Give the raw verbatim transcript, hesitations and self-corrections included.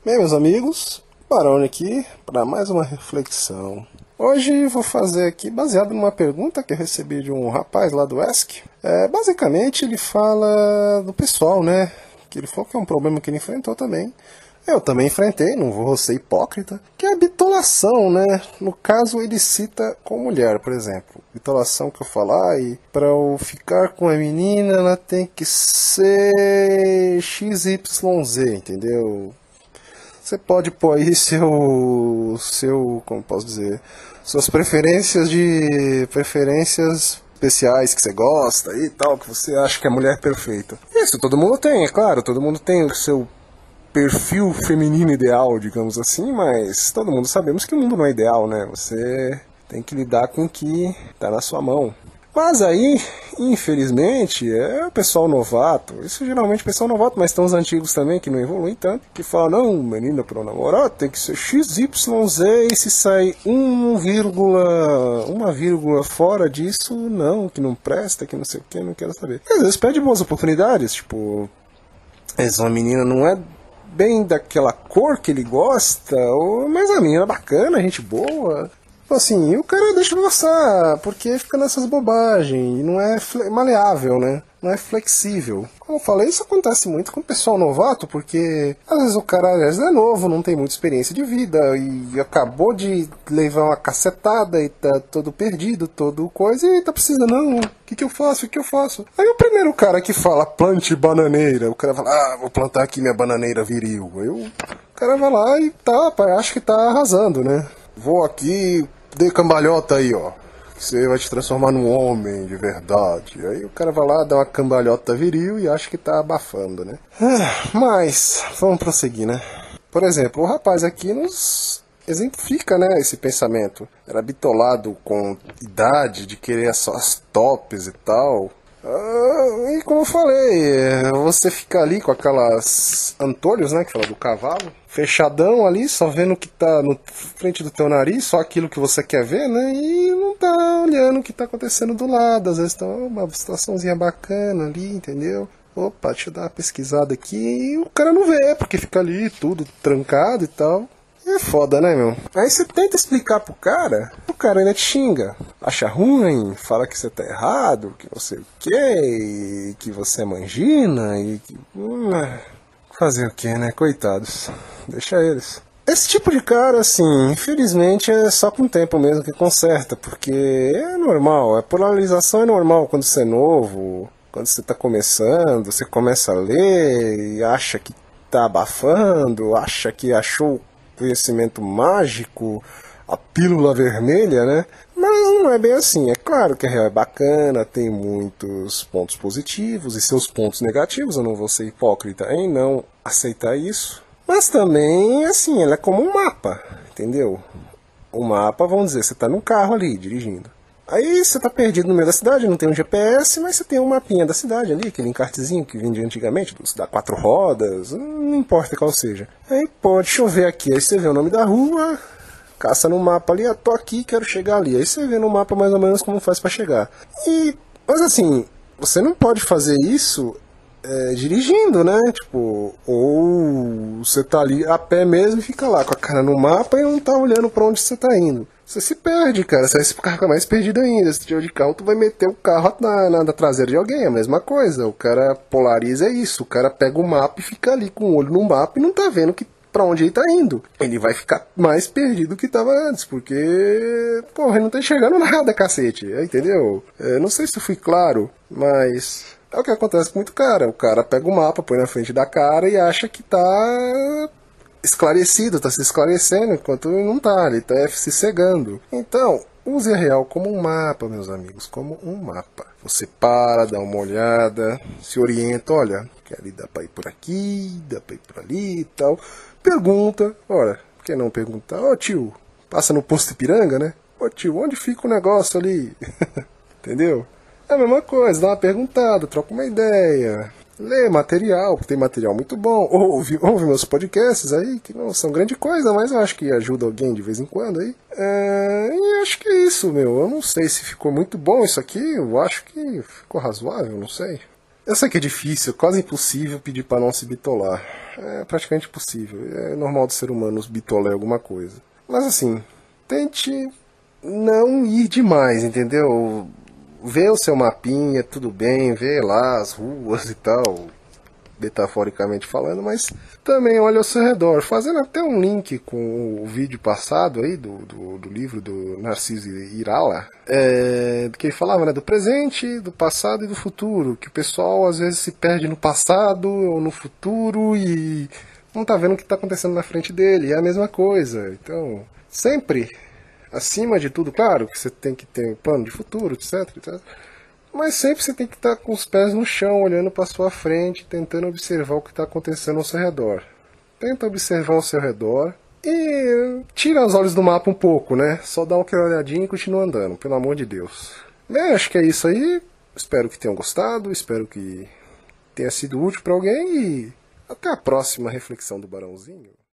Bem, meus amigos, Barone aqui para mais uma reflexão. Hoje vou fazer aqui baseado numa pergunta que eu recebi de um rapaz lá do Ask. É, basicamente ele fala do pessoal, né? Que ele falou que é um problema que ele enfrentou também. Eu também enfrentei, não vou ser hipócrita, que é a bitolação, né? No caso, ele cita com mulher, por exemplo. Bitolação que eu falar, e para eu ficar com a menina, ela tem que ser X Y Z, entendeu? Você pode pôr aí seu, seu, como posso dizer, suas preferências de, preferências especiais que você gosta e tal, que você acha que é a mulher perfeita. Isso todo mundo tem, é claro, todo mundo tem o seu perfil feminino ideal, digamos assim, mas todo mundo sabemos que o mundo não é ideal, né? Você tem que lidar com o que está na sua mão. Mas aí, infelizmente, é o pessoal novato, isso geralmente é o pessoal novato, mas tem os antigos também que não evoluem tanto, que falam, não, menina, para namorar tem que ser X Y Z e se sair um vírgula, uma vírgula fora disso, não, que não presta, que não sei o que, não quero saber. Às vezes pede boas oportunidades, tipo, essa menina não é bem daquela cor que ele gosta, ou, mas a menina é bacana, gente boa. Assim, e o cara deixa passar, porque fica nessas bobagens, e não é maleável, né? Não é flexível. Como eu falei, isso acontece muito com o pessoal novato, porque às vezes o cara às vezes é novo, não tem muita experiência de vida, e acabou de levar uma cacetada e tá todo perdido, todo coisa, e tá precisando, não, o que que eu faço, o que eu faço? Aí o primeiro cara que fala, plante bananeira, o cara fala, ah, vou plantar aqui minha bananeira viril. Aí o cara vai lá e tá, acha que tá arrasando, né? Vou aqui, dê cambalhota aí, ó. Você vai te transformar num homem de verdade. Aí o cara vai lá, dá uma cambalhota viril e acha que tá abafando, né? Mas, vamos prosseguir, né? Por exemplo, o rapaz aqui nos exemplifica, né, esse pensamento. Era bitolado com idade, de querer só as tops e tal. Ah, e como eu falei, você fica ali com aquelas antolhos, né, que fala do cavalo, fechadão ali, só vendo o que tá no frente do teu nariz, só aquilo que você quer ver, né, e não tá olhando o que tá acontecendo do lado, às vezes tá uma situaçãozinha bacana ali, entendeu? Opa, deixa eu dar uma pesquisada aqui, e o cara não vê, porque fica ali tudo trancado e tal. É foda, né, meu? Aí você tenta explicar pro cara, o cara ainda te xinga. Acha ruim, fala que você tá errado, que não sei o quê, que você é mangina e que... Hum, fazer o quê, né? Coitados. Deixa eles. Esse tipo de cara, assim, infelizmente é só com o tempo mesmo que conserta, porque é normal, a polarização é normal quando você é novo, quando você tá começando, você começa a ler e acha que tá abafando, acha que achou conhecimento mágico, a pílula vermelha, né? Mas não é bem assim. É claro que a real é bacana, tem muitos pontos positivos e seus pontos negativos. Eu não vou ser hipócrita em não aceitar isso. Mas também, assim, ela é como um mapa, entendeu? O mapa, vamos dizer, você está num carro ali, dirigindo. Aí você está perdido no meio da cidade, não tem um G P S, mas você tem um mapinha da cidade ali, aquele encartezinho que vendia antigamente, dá quatro rodas, não importa qual seja. Aí pode chover aqui, aí você vê o nome da rua, caça no mapa ali, ah, tô aqui, quero chegar ali. Aí você vê no mapa mais ou menos como faz para chegar. E, mas assim, você não pode fazer isso é, dirigindo, né? Tipo, ou você tá ali a pé mesmo e fica lá com a cara no mapa e não tá olhando para onde você tá indo. Você se perde, cara. Você vai ficar mais perdido ainda. Se tiver de carro, tu vai meter o carro na, na, na traseira de alguém. É a mesma coisa. O cara polariza isso. O cara pega o mapa e fica ali com o olho no mapa e não tá vendo que, pra onde ele tá indo. Ele vai ficar mais perdido do que tava antes. Porque, porra, ele não tá enxergando nada, cacete. Entendeu? É, não sei se eu fui claro, mas é o que acontece com muito cara. O cara pega o mapa, põe na frente da cara e acha que tá esclarecido, tá se esclarecendo, enquanto não tá, ele tá se cegando. Então, use a real como um mapa, meus amigos, como um mapa. Você para, dá uma olhada, se orienta, olha, que ali dá pra ir por aqui, dá pra ir por ali e tal. Pergunta, olha, por que não perguntar? Ô tio, passa no posto Ipiranga, né? Ô tio, onde fica o negócio ali? Entendeu? É a mesma coisa, dá uma perguntada, troca uma ideia. Lê material, tem material muito bom. Ouve, ouve meus podcasts aí, que não são grande coisa, mas eu acho que ajuda alguém de vez em quando aí. É, e acho que é isso, meu. Eu não sei se ficou muito bom isso aqui, eu acho que ficou razoável, não sei. Eu sei que é difícil, quase impossível pedir para não se bitolar. É praticamente impossível. É normal do ser humano os bitolar alguma coisa. Mas assim, tente não ir demais, entendeu? Vê o seu mapinha, tudo bem, vê lá as ruas e tal, metaforicamente falando, mas também olha ao seu redor, fazendo até um link com o vídeo passado aí do, do, do livro do Narciso Irala, é, que ele falava, né, do presente, do passado e do futuro, que o pessoal às vezes se perde no passado ou no futuro e não tá vendo o que está acontecendo na frente dele, é a mesma coisa. Então, sempre, acima de tudo, claro que você tem que ter um plano de futuro, etc, etcétera. Mas sempre você tem que estar com os pés no chão, olhando para sua frente, tentando observar o que está acontecendo ao seu redor. Tenta observar ao seu redor e tira os olhos do mapa um pouco, né? Só dá uma olhadinha e continua andando, pelo amor de Deus. Bem, acho que é isso aí. Espero que tenham gostado, espero que tenha sido útil para alguém e até a próxima reflexão do Barãozinho.